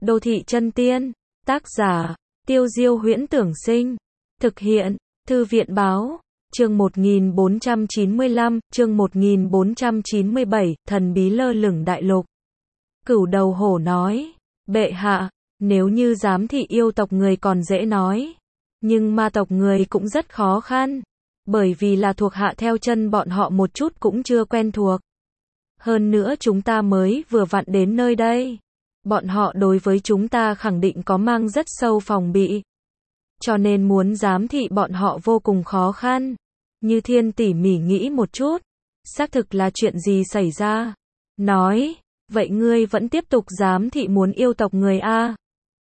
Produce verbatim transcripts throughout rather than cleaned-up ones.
Đô thị chân tiên. Tác giả, Tiêu Diêu Huyễn Tưởng Sinh. Thực hiện, Thư viện Báo. Chương một nghìn bốn trăm chín mươi lăm, chương một nghìn bốn trăm chín mươi bảy, thần bí lơ lửng đại lục. Cửu đầu hổ nói, bệ hạ, nếu như giám thị yêu tộc người còn dễ nói. Nhưng ma tộc người cũng rất khó khăn. Bởi vì là thuộc hạ theo chân bọn họ một chút cũng chưa quen thuộc. Hơn nữa chúng ta mới vừa vặn đến nơi đây. Bọn họ đối với chúng ta khẳng định có mang rất sâu phòng bị. Cho nên muốn giám thị bọn họ vô cùng khó khăn. Như Thiên tỉ mỉ nghĩ một chút. Xác thực là chuyện gì xảy ra. Nói, vậy ngươi vẫn tiếp tục giám thị muốn yêu tộc người a?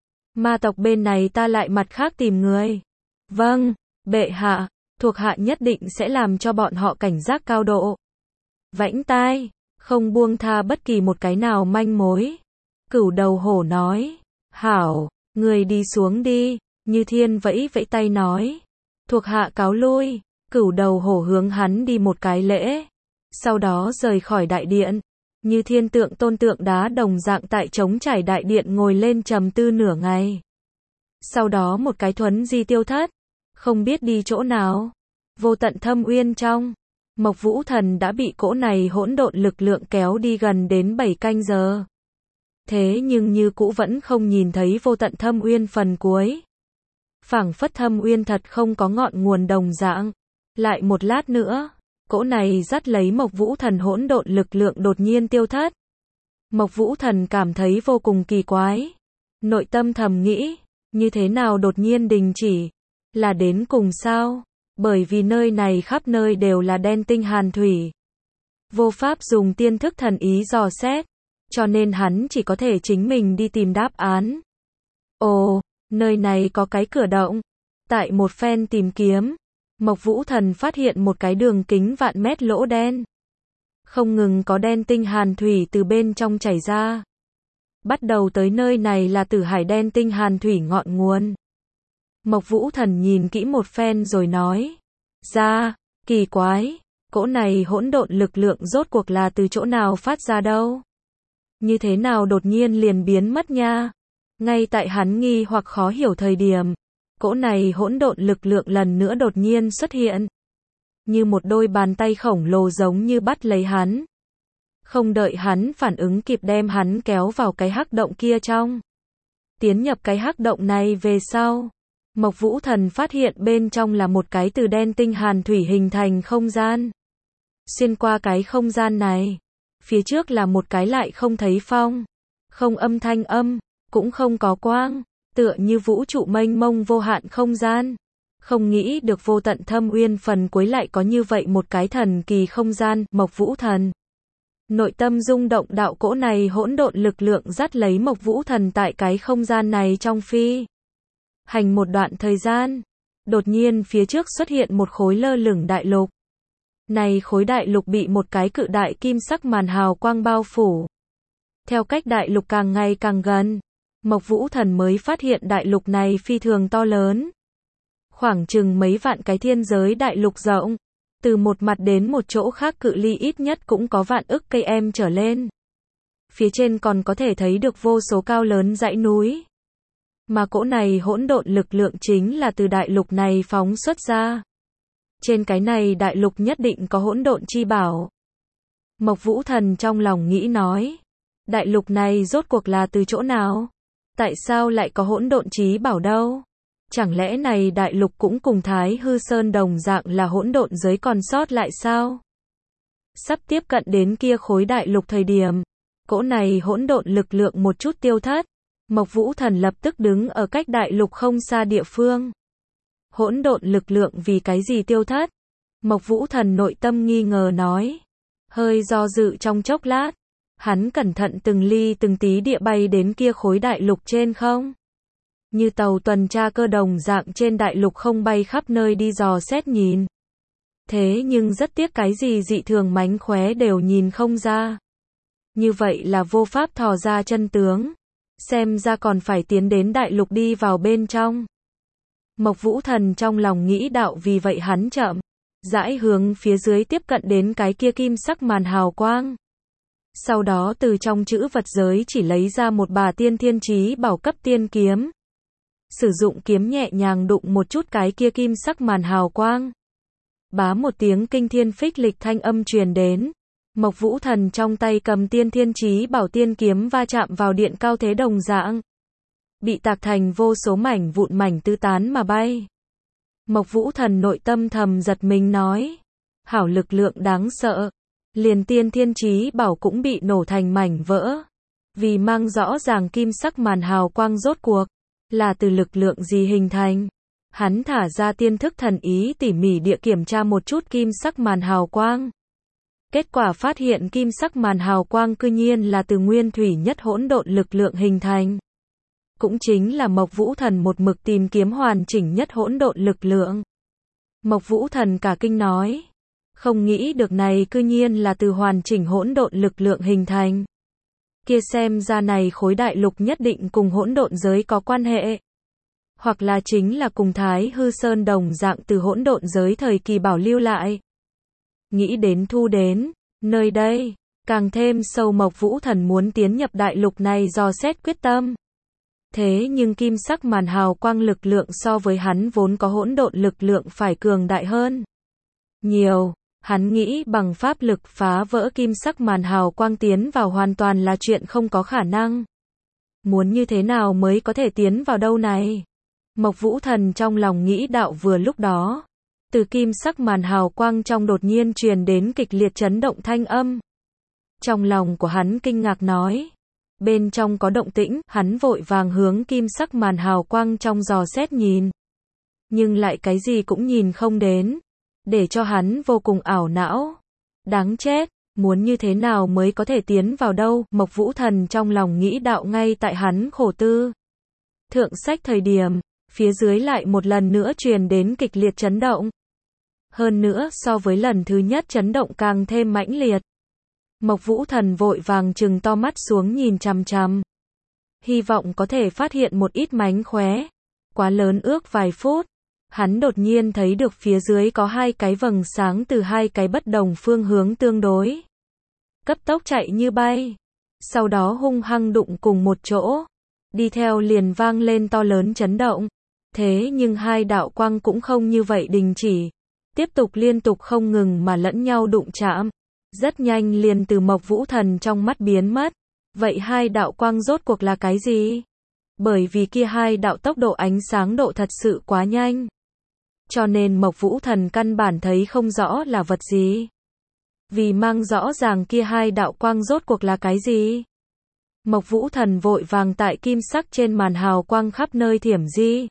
Ma tộc bên này ta lại mặt khác tìm người. Vâng, bệ hạ, thuộc hạ nhất định sẽ làm cho bọn họ cảnh giác cao độ. Vãnh tai, không buông tha bất kỳ một cái nào manh mối. Cửu đầu hổ nói, hảo, người đi xuống đi. Như Thiên vẫy vẫy tay nói, thuộc hạ cáo lui. Cửu đầu hổ hướng hắn đi một cái lễ, sau đó rời khỏi đại điện. Như Thiên tượng tôn tượng đá đồng dạng tại trống trải đại điện ngồi lên trầm tư nửa ngày. Sau đó một cái thuấn di tiêu thất, không biết đi chỗ nào. Vô tận thâm uyên trong, Mộc Vũ Thần đã bị cỗ này hỗn độn lực lượng kéo đi gần đến bảy canh giờ. Thế nhưng như cũ vẫn không nhìn thấy vô tận thâm uyên phần cuối. Phảng phất thâm uyên thật không có ngọn nguồn đồng dạng. Lại một lát nữa, cỗ này dắt lấy Mộc Vũ Thần hỗn độn lực lượng đột nhiên tiêu thất. Mộc Vũ Thần cảm thấy vô cùng kỳ quái. Nội tâm thầm nghĩ, như thế nào đột nhiên đình chỉ? Là đến cùng sao? Bởi vì nơi này khắp nơi đều là đen tinh hàn thủy. Vô pháp dùng tiên thức thần ý dò xét, cho nên hắn chỉ có thể chính mình đi tìm đáp án. Ồ, nơi này có cái cửa động. Tại một phen tìm kiếm, Mộc Vũ Thần phát hiện một cái đường kính vạn mét lỗ đen. Không ngừng có đen tinh hàn thủy từ bên trong chảy ra. Bắt đầu tới nơi này là Tử Hải đen tinh hàn thủy ngọn nguồn. Mộc Vũ Thần nhìn kỹ một phen rồi nói, ra, kỳ quái, cỗ này hỗn độn lực lượng rốt cuộc là từ chỗ nào phát ra đâu? Như thế nào đột nhiên liền biến mất nha? Ngay tại hắn nghi hoặc khó hiểu thời điểm, cỗ này hỗn độn lực lượng lần nữa đột nhiên xuất hiện. Như một đôi bàn tay khổng lồ giống như bắt lấy hắn. Không đợi hắn phản ứng kịp đem hắn kéo vào cái hắc động kia trong. Tiến nhập cái hắc động này về sau, Mộc Vũ Thần phát hiện bên trong là một cái từ đen tinh hàn thủy hình thành không gian. Xuyên qua cái không gian này, phía trước là một cái lại không thấy phong, không âm thanh âm, cũng không có quang, tựa như vũ trụ mênh mông vô hạn không gian. Không nghĩ được vô tận thâm uyên phần cuối lại có như vậy một cái thần kỳ không gian. Mộc Vũ Thần nội tâm rung động, đạo cỗ này hỗn độn lực lượng dắt lấy Mộc Vũ Thần tại cái không gian này trong phi hành một đoạn thời gian. Đột nhiên phía trước xuất hiện một khối lơ lửng đại lục. Này khối đại lục bị một cái cự đại kim sắc màn hào quang bao phủ. Theo cách đại lục càng ngày càng gần, Mộc Vũ Thần mới phát hiện đại lục này phi thường to lớn. Khoảng chừng mấy vạn cái thiên giới đại lục rộng. Từ một mặt đến một chỗ khác cự ly ít nhất cũng có vạn ức cây em trở lên. Phía trên còn có thể thấy được vô số cao lớn dãy núi. Mà cỗ này hỗn độn lực lượng chính là từ đại lục này phóng xuất ra. Trên cái này đại lục nhất định có hỗn độn chi bảo. Mộc Vũ Thần trong lòng nghĩ nói, đại lục này rốt cuộc là từ chỗ nào? Tại sao lại có hỗn độn chí bảo đâu? Chẳng lẽ này đại lục cũng cùng Thái Hư Sơn đồng dạng là hỗn độn giới còn sót lại sao? Sắp tiếp cận đến kia khối đại lục thời điểm, cỗ này hỗn độn lực lượng một chút tiêu thất. Mộc Vũ Thần lập tức đứng ở cách đại lục không xa địa phương. Hỗn độn lực lượng vì cái gì tiêu thất? Mộc Vũ Thần nội tâm nghi ngờ nói. Hơi do dự trong chốc lát, hắn cẩn thận từng ly từng tí địa bay đến kia khối đại lục trên không. Như tàu tuần tra cơ đồng dạng trên đại lục không bay khắp nơi đi dò xét nhìn. Thế nhưng rất tiếc cái gì dị thường mánh khóe đều nhìn không ra. Như vậy là vô pháp thò ra chân tướng. Xem ra còn phải tiến đến đại lục đi vào bên trong. Mộc Vũ Thần trong lòng nghĩ đạo, vì vậy hắn chậm rãi hướng phía dưới tiếp cận đến cái kia kim sắc màn hào quang. Sau đó từ trong chữ vật giới chỉ lấy ra một bà tiên thiên chí bảo cấp tiên kiếm. Sử dụng kiếm nhẹ nhàng đụng một chút cái kia kim sắc màn hào quang. Bá một tiếng kinh thiên phích lịch thanh âm truyền đến. Mộc Vũ Thần trong tay cầm tiên thiên chí bảo tiên kiếm va chạm vào điện cao thế đồng dạng. Bị tạc thành vô số mảnh vụn mảnh tứ tán mà bay. Mộc Vũ Thần nội tâm thầm giật mình nói. Hảo lực lượng đáng sợ. Liền tiên thiên chí bảo cũng bị nổ thành mảnh vỡ. Vì mang rõ ràng kim sắc màn hào quang rốt cuộc. Là từ lực lượng gì hình thành. Hắn thả ra tiên thức thần ý tỉ mỉ địa kiểm tra một chút kim sắc màn hào quang. Kết quả phát hiện kim sắc màn hào quang cư nhiên là từ nguyên thủy nhất hỗn độn lực lượng hình thành. Cũng chính là Mộc Vũ Thần một mực tìm kiếm hoàn chỉnh nhất hỗn độn lực lượng. Mộc Vũ Thần cả kinh nói. Không nghĩ được này cư nhiên là từ hoàn chỉnh hỗn độn lực lượng hình thành. Kia xem ra này khối đại lục nhất định cùng hỗn độn giới có quan hệ. Hoặc là chính là cùng Thái Hư Sơn đồng dạng từ hỗn độn giới thời kỳ bảo lưu lại. Nghĩ đến thu đến, nơi đây, càng thêm sâu Mộc Vũ Thần muốn tiến nhập đại lục này dò xét quyết tâm. Thế nhưng kim sắc màn hào quang lực lượng so với hắn vốn có hỗn độn lực lượng phải cường đại hơn. Nhiều, hắn nghĩ bằng pháp lực phá vỡ kim sắc màn hào quang tiến vào hoàn toàn là chuyện không có khả năng. Muốn như thế nào mới có thể tiến vào đâu này? Mộc Vũ Thần trong lòng nghĩ đạo vừa lúc đó. Từ kim sắc màn hào quang trong đột nhiên truyền đến kịch liệt chấn động thanh âm. Trong lòng của hắn kinh ngạc nói. Bên trong có động tĩnh, hắn vội vàng hướng kim sắc màn hào quang trong dò xét nhìn. Nhưng lại cái gì cũng nhìn không đến. Để cho hắn vô cùng ảo não. Đáng chết, muốn như thế nào mới có thể tiến vào đâu? Mộc Vũ Thần trong lòng nghĩ đạo ngay tại hắn khổ tư. Thượng sách thời điểm, phía dưới lại một lần nữa truyền đến kịch liệt chấn động. Hơn nữa so với lần thứ nhất chấn động càng thêm mãnh liệt. Mộc Vũ Thần vội vàng trừng to mắt xuống nhìn chằm chằm. Hy vọng có thể phát hiện một ít mánh khóe. Quá lớn ước vài phút. Hắn đột nhiên thấy được phía dưới có hai cái vầng sáng từ hai cái bất đồng phương hướng tương đối. Cấp tốc chạy như bay. Sau đó hung hăng đụng cùng một chỗ. Đi theo liền vang lên to lớn chấn động. Thế nhưng hai đạo quang cũng không như vậy đình chỉ. Tiếp tục liên tục không ngừng mà lẫn nhau đụng chạm. Rất nhanh liền từ Mộc Vũ Thần trong mắt biến mất. Vậy hai đạo quang rốt cuộc là cái gì? Bởi vì kia hai đạo tốc độ ánh sáng độ thật sự quá nhanh. Cho nên Mộc Vũ Thần căn bản thấy không rõ là vật gì. Vì mang rõ ràng kia hai đạo quang rốt cuộc là cái gì. Mộc Vũ Thần vội vàng tại kim sắc trên màn hào quang khắp nơi thiểm di.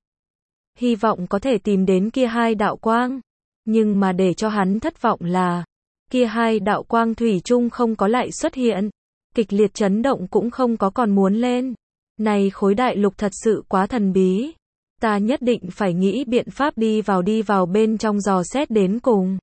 Hy vọng có thể tìm đến kia hai đạo quang. Nhưng mà để cho hắn thất vọng là, kia hai đạo quang thủy chung không có lại xuất hiện. Kịch liệt chấn động cũng không có còn muốn lên. Này khối đại lục thật sự quá thần bí. Ta nhất định phải nghĩ biện pháp đi vào đi vào bên trong dò xét đến cùng.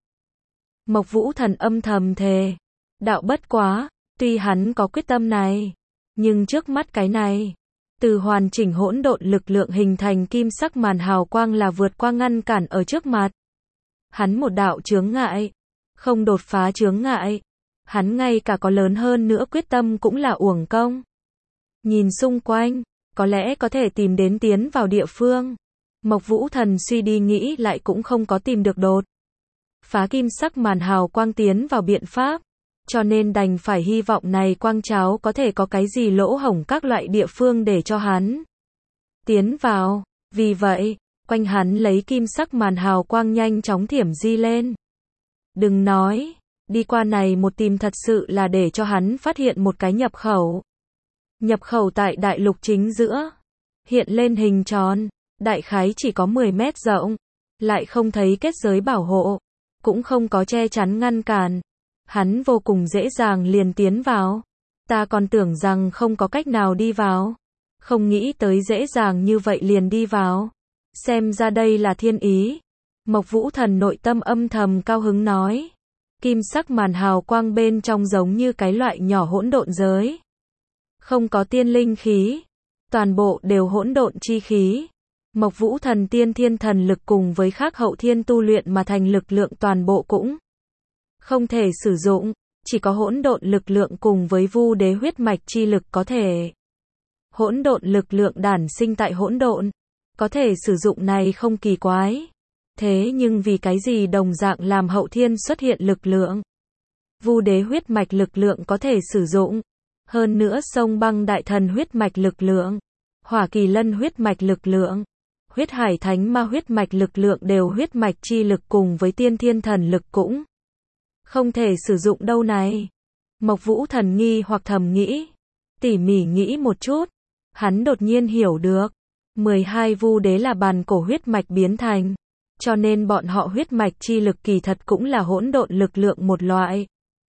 Mộc Vũ Thần âm thầm thề. Đạo bất quá, tuy hắn có quyết tâm này. Nhưng trước mắt cái này, từ hoàn chỉnh hỗn độn lực lượng hình thành kim sắc màn hào quang là vượt qua ngăn cản ở trước mặt. Hắn một đạo chướng ngại. Không đột phá chướng ngại. Hắn ngay cả có lớn hơn nữa quyết tâm cũng là uổng công. Nhìn xung quanh. Có lẽ có thể tìm đến tiến vào địa phương. Mộc Vũ Thần suy đi nghĩ lại cũng không có tìm được đột phá kim sắc màn hào quang tiến vào biện pháp. Cho nên đành phải hy vọng này quang cháo có thể có cái gì lỗ hổng các loại địa phương để cho hắn tiến vào. Vì vậy, quanh hắn lấy kim sắc màn hào quang nhanh chóng thiểm di lên. Đừng nói, đi qua này một tìm thật sự là để cho hắn phát hiện một cái nhập khẩu. Nhập khẩu tại đại lục chính giữa. Hiện lên hình tròn. Đại khái chỉ có mười mét rộng. Lại không thấy kết giới bảo hộ. Cũng không có che chắn ngăn cản. Hắn vô cùng dễ dàng liền tiến vào. Ta còn tưởng rằng không có cách nào đi vào. Không nghĩ tới dễ dàng như vậy liền đi vào. Xem ra đây là thiên ý. Mộc Vũ Thần nội tâm âm thầm cao hứng nói. Kim sắc màn hào quang bên trong giống như cái loại nhỏ hỗn độn giới. Không có tiên linh khí. Toàn bộ đều hỗn độn chi khí. Mộc Vũ Thần tiên thiên thần lực cùng với khác hậu thiên tu luyện mà thành lực lượng toàn bộ cũng không thể sử dụng. Chỉ có hỗn độn lực lượng cùng với vu đế huyết mạch chi lực có thể. Hỗn độn lực lượng đản sinh tại hỗn độn, có thể sử dụng này không kỳ quái. Thế nhưng vì cái gì đồng dạng làm hậu thiên xuất hiện lực lượng? Vu đế huyết mạch lực lượng có thể sử dụng. Hơn nữa sông băng đại thần huyết mạch lực lượng, hỏa kỳ lân huyết mạch lực lượng, huyết hải thánh ma huyết mạch lực lượng đều huyết mạch chi lực cùng với tiên thiên thần lực cũng không thể sử dụng đâu này. Mộc Vũ Thần nghi hoặc thầm nghĩ, tỉ mỉ nghĩ một chút, hắn đột nhiên hiểu được, mười hai vu đế là bàn cổ huyết mạch biến thành, cho nên bọn họ huyết mạch chi lực kỳ thật cũng là hỗn độn lực lượng một loại.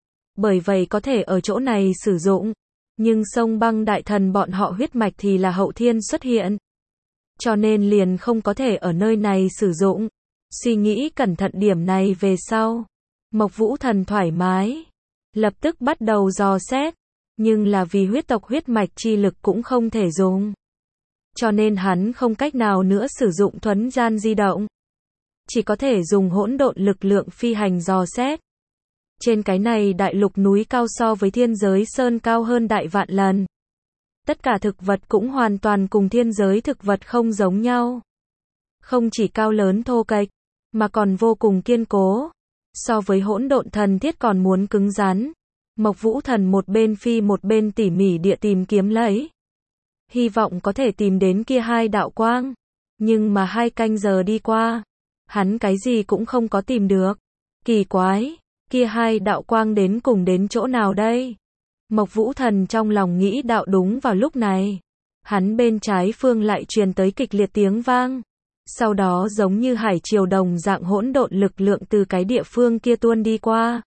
Bởi vậy có thể ở chỗ này sử dụng, nhưng sông băng đại thần bọn họ huyết mạch thì là hậu thiên xuất hiện, cho nên liền không có thể ở nơi này sử dụng. Suy nghĩ cẩn thận điểm này về sau, Mộc Vũ Thần thoải mái, lập tức bắt đầu dò xét, nhưng là vì huyết tộc huyết mạch chi lực cũng không thể dùng, cho nên hắn không cách nào nữa sử dụng thuấn gian di động, chỉ có thể dùng hỗn độn lực lượng phi hành dò xét. Trên cái này đại lục núi cao so với thiên giới sơn cao hơn đại vạn lần. Tất cả thực vật cũng hoàn toàn cùng thiên giới thực vật không giống nhau. Không chỉ cao lớn thô kệch, mà còn vô cùng kiên cố. So với hỗn độn thần thiết còn muốn cứng rắn. Mộc Vũ Thần một bên phi một bên tỉ mỉ địa tìm kiếm lấy. Hy vọng có thể tìm đến kia hai đạo quang. Nhưng mà hai canh giờ đi qua, hắn cái gì cũng không có tìm được. Kỳ quái, kia hai đạo quang đến cùng đến chỗ nào đây? Mộc Vũ Thần trong lòng nghĩ đạo đúng vào lúc này. Hắn bên trái phương lại truyền tới kịch liệt tiếng vang. Sau đó giống như hải triều đồng dạng hỗn độn lực lượng từ cái địa phương kia tuôn đi qua.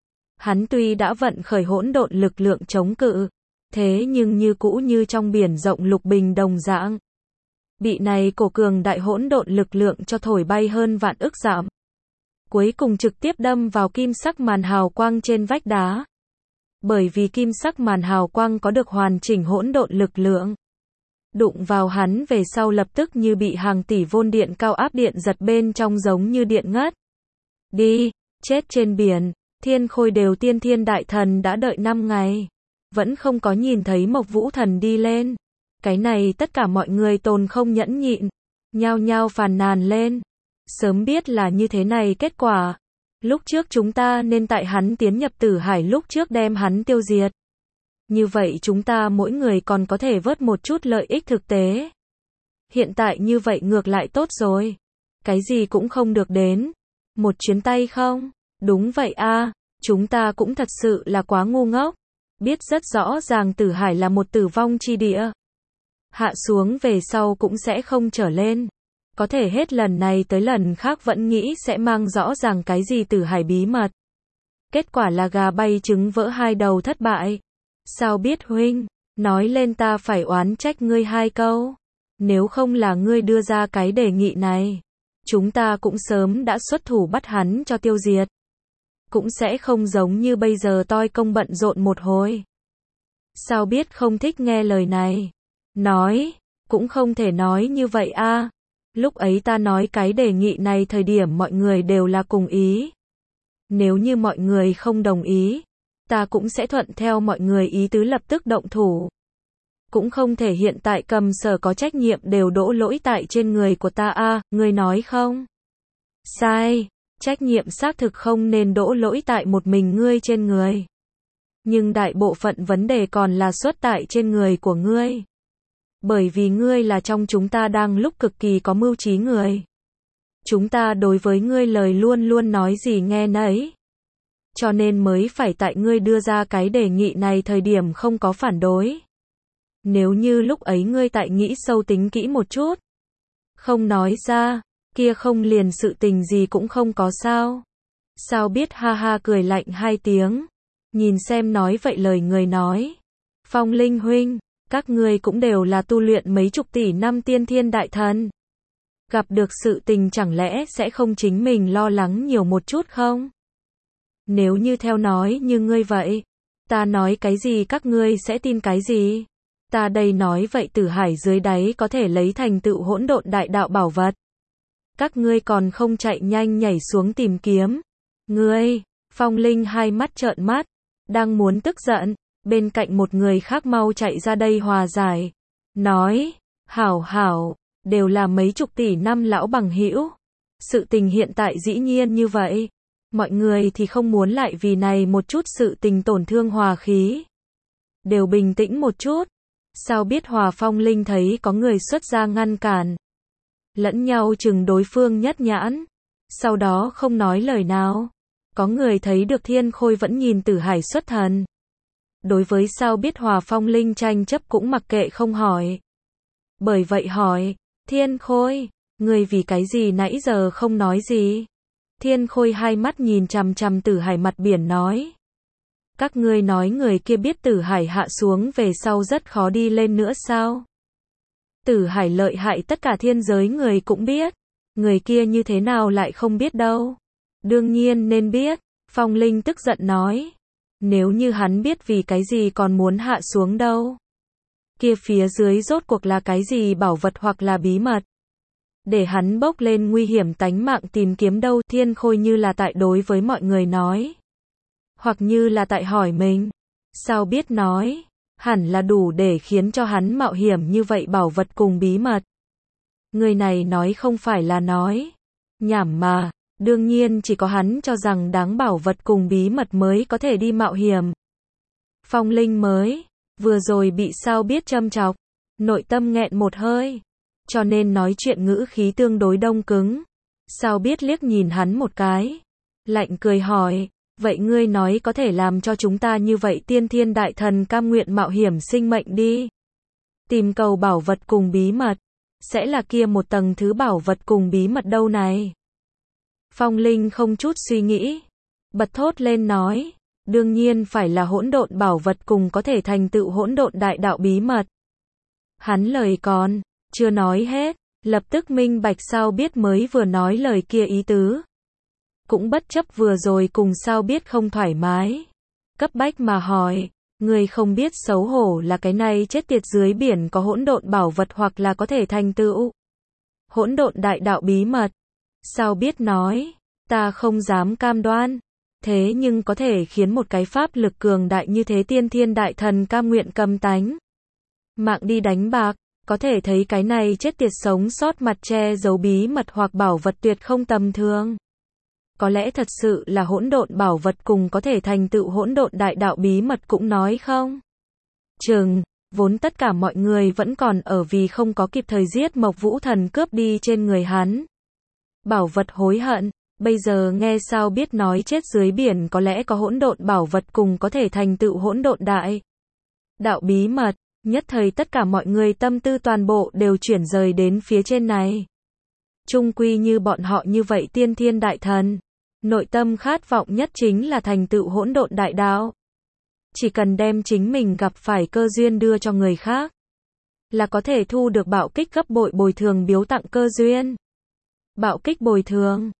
Hắn tuy đã vận khởi hỗn độn lực lượng chống cự, thế nhưng như cũ như trong biển rộng lục bình đồng dạng. Bị này cổ cường đại hỗn độn lực lượng cho thổi bay hơn vạn ức dặm. Cuối cùng trực tiếp đâm vào kim sắc màn hào quang trên vách đá. Bởi vì kim sắc màn hào quang có được hoàn chỉnh hỗn độn lực lượng. Đụng vào hắn về sau lập tức như bị hàng tỷ vôn điện cao áp điện giật bên trong giống như điện ngất. Đi, chết trên biển, Thiên Khôi đều tiên thiên đại thần đã đợi năm ngày. Vẫn không có nhìn thấy Mộc Vũ Thần đi lên. Cái này tất cả mọi người tồn không nhẫn nhịn. Nhao nhao phàn nàn lên. Sớm biết là như thế này kết quả. Lúc trước chúng ta nên tại hắn tiến nhập tử hải lúc trước đem hắn tiêu diệt. Như vậy chúng ta mỗi người còn có thể vớt một chút lợi ích thực tế. Hiện tại như vậy ngược lại tốt rồi. Cái gì cũng không được đến. Một chuyến tay không? Đúng vậy a, chúng ta cũng thật sự là quá ngu ngốc. Biết rất rõ ràng tử hải là một tử vong chi địa. Hạ xuống về sau cũng sẽ không trở lên. Có thể hết lần này tới lần khác vẫn nghĩ sẽ mang rõ ràng cái gì tử hải bí mật. Kết quả là gà bay trứng vỡ hai đầu thất bại. Sao biết huynh, nói lên ta phải oán trách ngươi hai câu. Nếu không là ngươi đưa ra cái đề nghị này, chúng ta cũng sớm đã xuất thủ bắt hắn cho tiêu diệt. Cũng sẽ không giống như bây giờ toi công bận rộn một hồi. Sao biết không thích nghe lời này. Nói, cũng không thể nói như vậy a. Lúc ấy ta nói cái đề nghị này thời điểm mọi người đều là cùng ý. Nếu như mọi người không đồng ý, ta cũng sẽ thuận theo mọi người ý tứ lập tức động thủ. Cũng không thể hiện tại cầm sở có trách nhiệm đều đổ lỗi tại trên người của ta a, ngươi nói không? Sai, trách nhiệm xác thực không nên đổ lỗi tại một mình ngươi trên người. Nhưng đại bộ phận vấn đề còn là xuất tại trên người của ngươi. Bởi vì ngươi là trong chúng ta đang lúc cực kỳ có mưu trí người. Chúng ta đối với ngươi lời luôn luôn nói gì nghe nấy. Cho nên mới phải tại ngươi đưa ra cái đề nghị này thời điểm không có phản đối. Nếu như lúc ấy ngươi tại nghĩ sâu tính kỹ một chút, không nói ra, kia không liền sự tình gì cũng không có sao. Sao biết ha ha cười lạnh hai tiếng. Nhìn xem nói vậy lời người nói. Phong Linh huynh, các ngươi cũng đều là tu luyện mấy chục tỷ năm tiên thiên đại thần. Gặp được sự tình chẳng lẽ sẽ không chính mình lo lắng nhiều một chút không? Nếu như theo nói như ngươi vậy, ta nói cái gì các ngươi sẽ tin cái gì? Ta đây nói vậy tử hải dưới đáy có thể lấy thành tựu hỗn độn đại đạo bảo vật. Các ngươi còn không chạy nhanh nhảy xuống tìm kiếm. Ngươi, Phong Linh hai mắt trợn mắt, đang muốn tức giận, bên cạnh một người khác mau chạy ra đây hòa giải, nói, hảo hảo, đều là mấy chục tỷ năm lão bằng hữu, sự tình hiện tại dĩ nhiên như vậy, mọi người thì không muốn lại vì này một chút sự tình tổn thương hòa khí, đều bình tĩnh một chút, sao biết Hòa Phong Linh thấy có người xuất ra ngăn cản, lẫn nhau chừng đối phương nhất nhãn, sau đó không nói lời nào, có người thấy được Thiên Khôi vẫn nhìn Tử Hải xuất thần. Đối với sao biết Hòa Phong Linh tranh chấp cũng mặc kệ không hỏi. Bởi vậy hỏi, Thiên Khôi, người vì cái gì nãy giờ không nói gì? Thiên Khôi hai mắt nhìn chằm chằm Tử Hải mặt biển nói. Các ngươi nói người kia biết Tử Hải hạ xuống về sau rất khó đi lên nữa sao? Tử Hải lợi hại tất cả thiên giới người cũng biết. Người kia như thế nào lại không biết đâu? Đương nhiên nên biết. Phong Linh tức giận nói. Nếu như hắn biết vì cái gì còn muốn hạ xuống đâu? Kia phía dưới rốt cuộc là cái gì bảo vật hoặc là bí mật? Để hắn bốc lên nguy hiểm tánh mạng tìm kiếm đâu? Thiên Khôi như là tại đối với mọi người nói. Hoặc như là tại hỏi mình. Sao biết nói? Hẳn là đủ để khiến cho hắn mạo hiểm như vậy bảo vật cùng bí mật. Người này nói không phải là nói. Nhảm mà. Đương nhiên chỉ có hắn cho rằng đáng bảo vật cùng bí mật mới có thể đi mạo hiểm. Phong Linh mới, vừa rồi bị sao biết châm chọc, nội tâm nghẹn một hơi, cho nên nói chuyện ngữ khí tương đối đông cứng. Sao biết liếc nhìn hắn một cái, lạnh cười hỏi, vậy ngươi nói có thể làm cho chúng ta như vậy tiên thiên đại thần cam nguyện mạo hiểm sinh mệnh đi. Tìm cầu bảo vật cùng bí mật, sẽ là kia một tầng thứ bảo vật cùng bí mật đâu này. Phong Linh không chút suy nghĩ, bật thốt lên nói, đương nhiên phải là hỗn độn bảo vật cùng có thể thành tựu hỗn độn đại đạo bí mật. Hắn lời còn chưa nói hết, lập tức minh bạch sao biết mới vừa nói lời kia ý tứ. Cũng bất chấp vừa rồi cùng sao biết không thoải mái, cấp bách mà hỏi, người không biết xấu hổ là cái này chết tiệt dưới biển có hỗn độn bảo vật hoặc là có thể thành tựu hỗn độn đại đạo bí mật. Sao biết nói, ta không dám cam đoan, thế nhưng có thể khiến một cái pháp lực cường đại như thế tiên thiên đại thần cam nguyện cầm tánh mạng đi đánh bạc, có thể thấy cái này chết tiệt sống sót mặt che giấu bí mật hoặc bảo vật tuyệt không tầm thường. Có lẽ thật sự là hỗn độn bảo vật cùng có thể thành tựu hỗn độn đại đạo bí mật cũng nói không chừng, vốn tất cả mọi người vẫn còn ở vì không có kịp thời giết Mộc Vũ Thần cướp đi trên người hắn. Bảo vật hối hận, bây giờ nghe sao biết nói chết dưới biển có lẽ có hỗn độn bảo vật cùng có thể thành tựu hỗn độn đại đạo bí mật, nhất thời tất cả mọi người tâm tư toàn bộ đều chuyển rời đến phía trên này. Chung quy như bọn họ như vậy tiên thiên đại thần, nội tâm khát vọng nhất chính là thành tựu hỗn độn đại đạo. Chỉ cần đem chính mình gặp phải cơ duyên đưa cho người khác, là có thể thu được bạo kích gấp bội bồi thường biếu tặng cơ duyên. Bạo kích bồi thường,